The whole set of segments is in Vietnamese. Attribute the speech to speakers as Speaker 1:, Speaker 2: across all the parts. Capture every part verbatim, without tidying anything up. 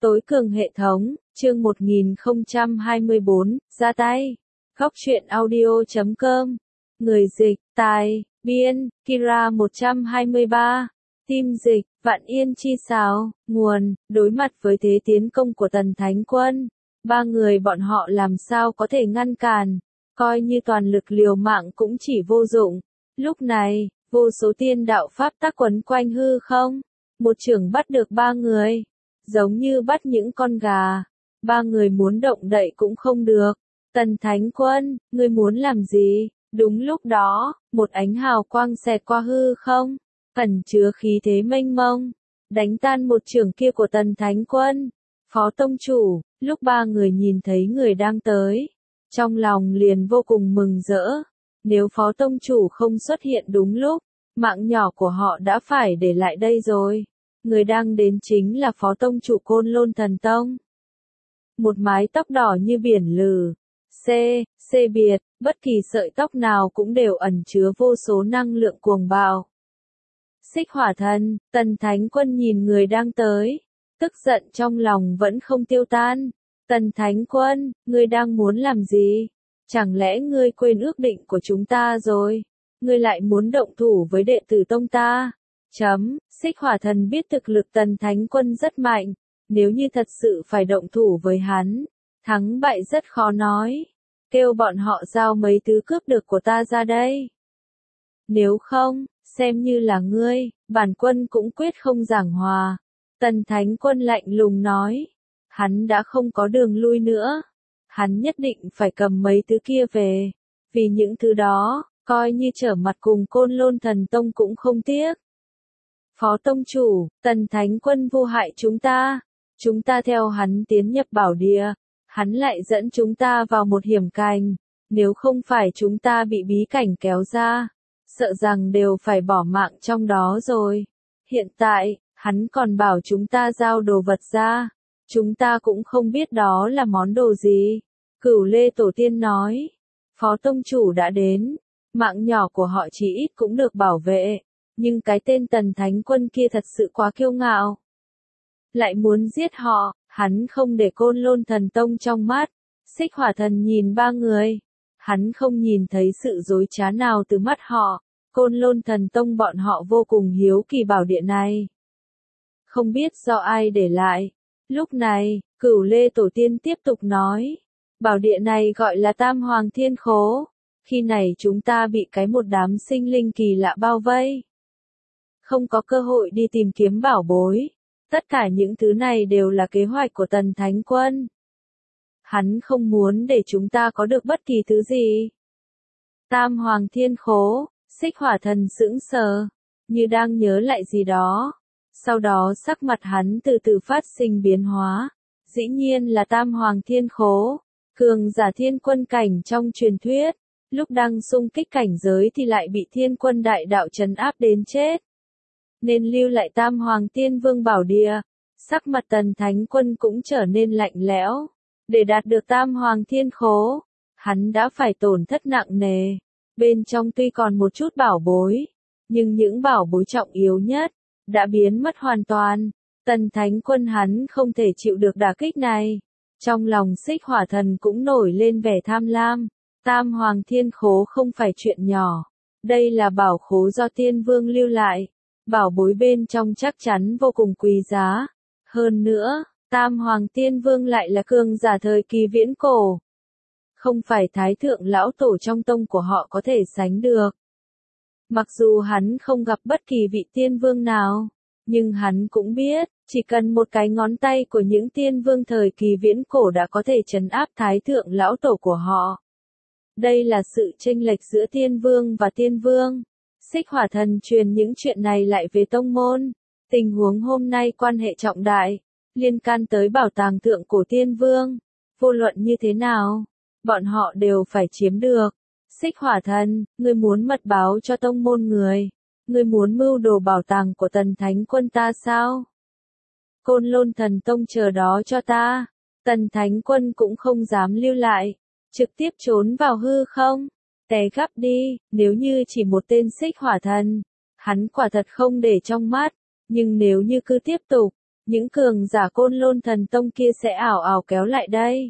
Speaker 1: Tối cường hệ thống, chương một nghìn không trăm hai mươi bốn, ra tay. Góc truyện audio chấm com. Người dịch, tài, biên, Kira một trăm hai mươi ba. Team dịch, Vạn Yên Chi Sáo. Nguồn, đối mặt với thế tiến công của Tần Thánh Quân. Ba người bọn họ làm sao có thể ngăn cản. Coi như toàn lực liều mạng cũng chỉ vô dụng. Lúc này, vô số tiên đạo pháp tắc quấn quanh hư không. Một chưởng bắt được ba người. Giống như bắt những con gà. Ba người muốn động đậy cũng không được. Tần Thánh Quân, ngươi muốn làm gì? Đúng lúc đó, một ánh hào quang xẹt qua hư không, ẩn chứa khí thế mênh mông, đánh tan một chưởng kia của Tần Thánh Quân. Phó tông chủ, lúc ba người nhìn thấy người đang tới, trong lòng liền vô cùng mừng rỡ. Nếu phó tông chủ không xuất hiện đúng lúc, mạng nhỏ của họ đã phải để lại đây rồi. Người đang đến chính là phó tông chủ Côn Lôn Thần Tông. Một mái tóc đỏ như biển lừ, C, C biệt, bất kỳ sợi tóc nào cũng đều ẩn chứa vô số năng lượng cuồng bạo. Xích Hỏa Thần, Tần Thánh Quân nhìn người đang tới, tức giận trong lòng vẫn không tiêu tan. Tần Thánh Quân, ngươi đang muốn làm gì? Chẳng lẽ ngươi quên ước định của chúng ta rồi? Ngươi lại muốn động thủ với đệ tử tông ta? Chấm, Xích Hỏa Thần biết thực lực Tần Thánh Quân rất mạnh, nếu như thật sự phải động thủ với hắn, thắng bại rất khó nói. Kêu bọn họ giao mấy thứ cướp được của ta ra đây. Nếu không, xem như là ngươi, bản quân cũng quyết không giảng hòa. Tần Thánh Quân lạnh lùng nói, hắn đã không có đường lui nữa. Hắn nhất định phải cầm mấy thứ kia về, vì những thứ đó, coi như trở mặt cùng Côn Lôn Thần Tông cũng không tiếc. Phó tông chủ, Tần Thánh Quân vô hại chúng ta, chúng ta theo hắn tiến nhập bảo địa, hắn lại dẫn chúng ta vào một hiểm cảnh, nếu không phải chúng ta bị bí cảnh kéo ra, sợ rằng đều phải bỏ mạng trong đó rồi. Hiện tại, hắn còn bảo chúng ta giao đồ vật ra, chúng ta cũng không biết đó là món đồ gì. Cửu Lê Tổ Tiên nói, Phó tông chủ đã đến, mạng nhỏ của họ chỉ ít cũng được bảo vệ. Nhưng cái tên Tần Thánh Quân kia thật sự quá kiêu ngạo. Lại muốn giết họ, hắn không để Côn Lôn Thần Tông trong mắt. Xích Hỏa Thần nhìn ba người. Hắn không nhìn thấy sự dối trá nào từ mắt họ. Côn Lôn Thần Tông bọn họ vô cùng hiếu kỳ bảo địa này. Không biết do ai để lại. Lúc này, Cửu Lê Tổ Tiên tiếp tục nói. Bảo địa này gọi là Tam Hoàng Thiên Khố. Khi này chúng ta bị cái một đám sinh linh kỳ lạ bao vây. Không có cơ hội đi tìm kiếm bảo bối. Tất cả những thứ này đều là kế hoạch của Tần Thánh Quân. Hắn không muốn để chúng ta có được bất kỳ thứ gì. Tam Hoàng Thiên Khố, Xích Hỏa Thần sững sờ, như đang nhớ lại gì đó. Sau đó sắc mặt hắn từ từ phát sinh biến hóa. Dĩ nhiên là Tam Hoàng Thiên Khố, cường giả thiên quân cảnh trong truyền thuyết. Lúc đang xung kích cảnh giới thì lại bị thiên quân đại đạo trấn áp đến chết. Nên lưu lại Tam Hoàng Tiên Vương bảo địa. Sắc mặt Tần Thánh Quân cũng trở nên lạnh lẽo. Để đạt được Tam Hoàng Thiên Khố, hắn đã phải tổn thất nặng nề. Bên trong tuy còn một chút bảo bối, nhưng những bảo bối trọng yếu nhất đã biến mất hoàn toàn. Tần Thánh Quân hắn không thể chịu được đả kích này. Trong lòng Xích Hỏa Thần cũng nổi lên vẻ tham lam. Tam Hoàng Thiên Khố không phải chuyện nhỏ. Đây là bảo khố do Tiên Vương lưu lại. Bảo bối bên trong chắc chắn vô cùng quý giá. Hơn nữa, Tam Hoàng Tiên Vương lại là cường giả thời kỳ viễn cổ. Không phải Thái Thượng Lão Tổ trong tông của họ có thể sánh được. Mặc dù hắn không gặp bất kỳ vị Tiên Vương nào, nhưng hắn cũng biết, chỉ cần một cái ngón tay của những Tiên Vương thời kỳ viễn cổ đã có thể trấn áp Thái Thượng Lão Tổ của họ. Đây là sự chênh lệch giữa Tiên Vương và Tiên Vương. Xích Hỏa Thần truyền những chuyện này lại về tông môn. Tình huống hôm nay quan hệ trọng đại, liên can tới bảo tàng thượng cổ Tiên Vương. Vô luận như thế nào, bọn họ đều phải chiếm được. Xích Hỏa Thần, ngươi muốn mật báo cho tông môn người. Ngươi muốn mưu đồ bảo tàng của Tần Thánh Quân ta sao? Côn Lôn Thần Tông chờ đó cho ta. Tần Thánh Quân cũng không dám lưu lại. Trực tiếp trốn vào hư không. Té gắp đi, nếu như chỉ một tên Xích Hỏa Thần, hắn quả thật không để trong mắt, nhưng nếu như cứ tiếp tục, những cường giả Côn Lôn Thần Tông kia sẽ ảo ảo kéo lại đây.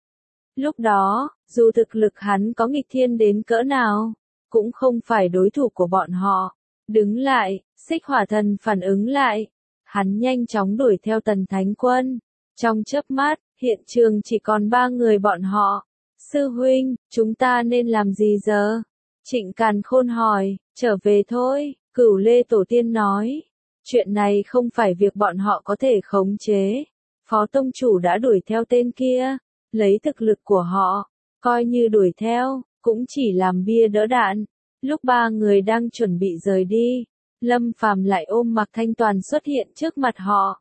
Speaker 1: Lúc đó, dù thực lực hắn có nghịch thiên đến cỡ nào, cũng không phải đối thủ của bọn họ. Đứng lại, Xích Hỏa Thần phản ứng lại. Hắn nhanh chóng đuổi theo Tần Thánh Quân. Trong chớp mắt, hiện trường chỉ còn ba người bọn họ. Sư huynh, chúng ta nên làm gì giờ? Trịnh Càn Khôn hỏi, trở về thôi, Cửu Lê Tổ Tiên nói. Chuyện này không phải việc bọn họ có thể khống chế. Phó Tông Chủ đã đuổi theo tên kia, lấy thực lực của họ, coi như đuổi theo, cũng chỉ làm bia đỡ đạn. Lúc ba người đang chuẩn bị rời đi, Lâm Phàm lại ôm Mạc Thanh Toàn xuất hiện trước mặt họ.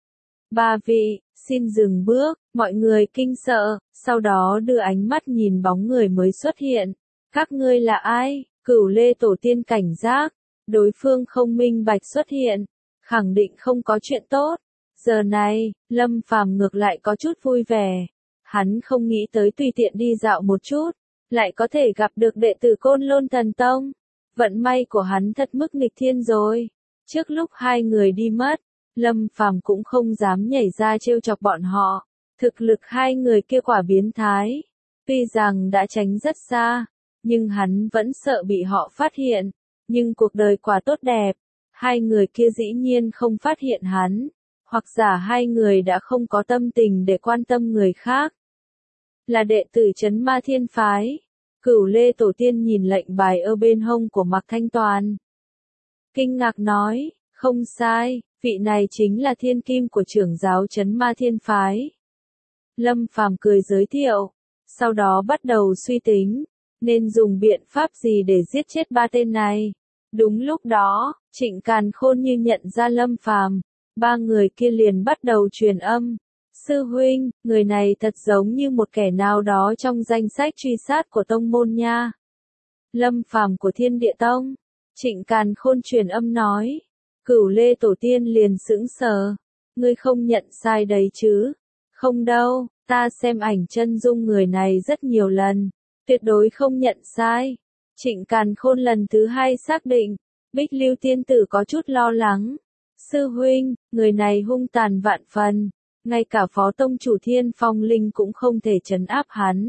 Speaker 1: Ba vị, xin dừng bước, mọi người kinh sợ, sau đó đưa ánh mắt nhìn bóng người mới xuất hiện. Các ngươi là ai? Cửu Lê Tổ Tiên cảnh giác, đối phương không minh bạch xuất hiện, khẳng định không có chuyện tốt. Giờ này, Lâm Phàm ngược lại có chút vui vẻ. Hắn không nghĩ tới tùy tiện đi dạo một chút, lại có thể gặp được đệ tử Côn Lôn Thần Tông. Vận may của hắn thật mức nghịch thiên rồi. Trước lúc hai người đi mất, Lâm Phàm cũng không dám nhảy ra trêu chọc bọn họ. Thực lực hai người kia quả biến thái. Tuy rằng đã tránh rất xa, nhưng hắn vẫn sợ bị họ phát hiện. Nhưng cuộc đời quả tốt đẹp, hai người kia dĩ nhiên không phát hiện hắn. Hoặc giả hai người đã không có tâm tình để quan tâm người khác. Là đệ tử Trấn Ma Thiên Phái. Cửu Lê Tổ Tiên nhìn lệnh bài ở bên hông của Mạc Thanh Toàn. Kinh ngạc nói, không sai, vị này chính là thiên kim của trưởng giáo Trấn Ma Thiên Phái. Lâm Phàm cười giới thiệu, sau đó bắt đầu suy tính, nên dùng biện pháp gì để giết chết ba tên này. Đúng lúc đó, Trịnh Càn Khôn như nhận ra Lâm Phàm, ba người kia liền bắt đầu truyền âm. Sư huynh, người này thật giống như một kẻ nào đó trong danh sách truy sát của tông môn nha. Lâm Phàm của Thiên Địa Tông. Trịnh Càn Khôn truyền âm nói. Cửu Lê Tổ Tiên liền sững sờ. Ngươi không nhận sai đấy chứ? Không đâu, ta xem ảnh chân dung người này rất nhiều lần. Tuyệt đối không nhận sai. Trịnh Càn Khôn lần thứ hai xác định. Bích Lưu Tiên Tử có chút lo lắng. Sư huynh, người này hung tàn vạn phần. Ngay cả Phó Tông Chủ Thiên Phong Linh cũng không thể trấn áp hắn.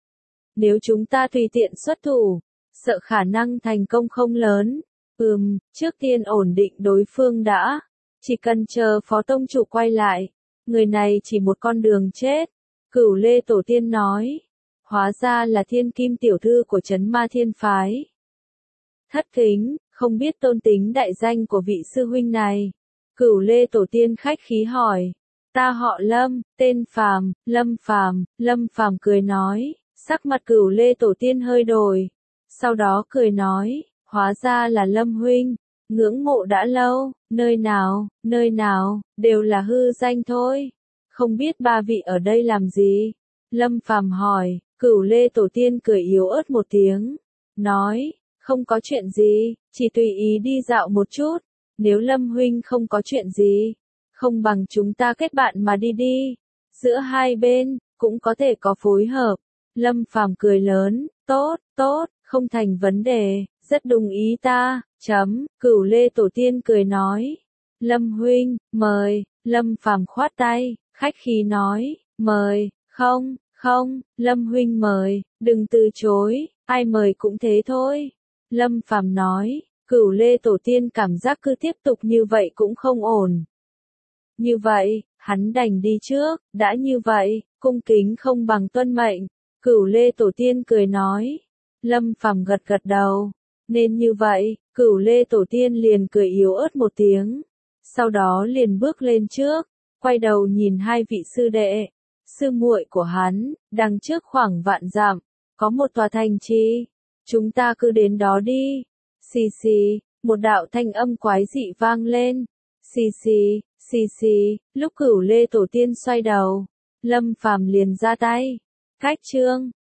Speaker 1: Nếu chúng ta tùy tiện xuất thủ, sợ khả năng thành công không lớn. Ừm, trước tiên ổn định đối phương đã. Chỉ cần chờ Phó Tông Chủ quay lại. Người này chỉ một con đường chết. Cửu Lê Tổ Tiên nói. Hóa ra là thiên kim tiểu thư của Trấn Ma Thiên Phái. Thất kính, không biết tôn tính đại danh của vị sư huynh này. Cửu Lê Tổ Tiên khách khí hỏi. Ta họ Lâm, tên Phàm, Lâm Phàm, Lâm Phàm cười nói, sắc mặt Cửu Lê Tổ Tiên hơi đổi. Sau đó cười nói, hóa ra là Lâm huynh, ngưỡng mộ đã lâu, nơi nào, nơi nào, đều là hư danh thôi. Không biết ba vị ở đây làm gì? Lâm Phàm hỏi, Cửu Lê Tổ Tiên cười yếu ớt một tiếng, nói, không có chuyện gì, chỉ tùy ý đi dạo một chút. Nếu Lâm huynh không có chuyện gì, không bằng chúng ta kết bạn mà đi đi. Giữa hai bên, cũng có thể có phối hợp. Lâm Phàm cười lớn, tốt, tốt, không thành vấn đề, rất đồng ý ta, chấm, Cửu Lê Tổ Tiên cười nói. Lâm huynh, mời, Lâm Phàm khoát tay, khách khí nói, mời, không, không, Lâm huynh mời, đừng từ chối, ai mời cũng thế thôi. Lâm Phàm nói, Cửu Lê Tổ Tiên cảm giác cứ tiếp tục như vậy cũng không ổn. Như vậy, hắn đành đi trước, đã như vậy, cung kính không bằng tuân mệnh. Cửu Lê Tổ Tiên cười nói. Lâm Phàm gật gật đầu. Nên như vậy, Cửu Lê Tổ Tiên liền cười yếu ớt một tiếng. Sau đó liền bước lên trước, quay đầu nhìn hai vị sư đệ, sư muội của hắn, đằng trước khoảng vạn dặm, có một tòa thành trì. Chúng ta cứ đến đó đi. Xì xì, một đạo thanh âm quái dị vang lên. Xì xì, xì xì, lúc Cửu Lê Tổ Tiên xoay đầu, Lâm Phàm liền ra tay. Cách chương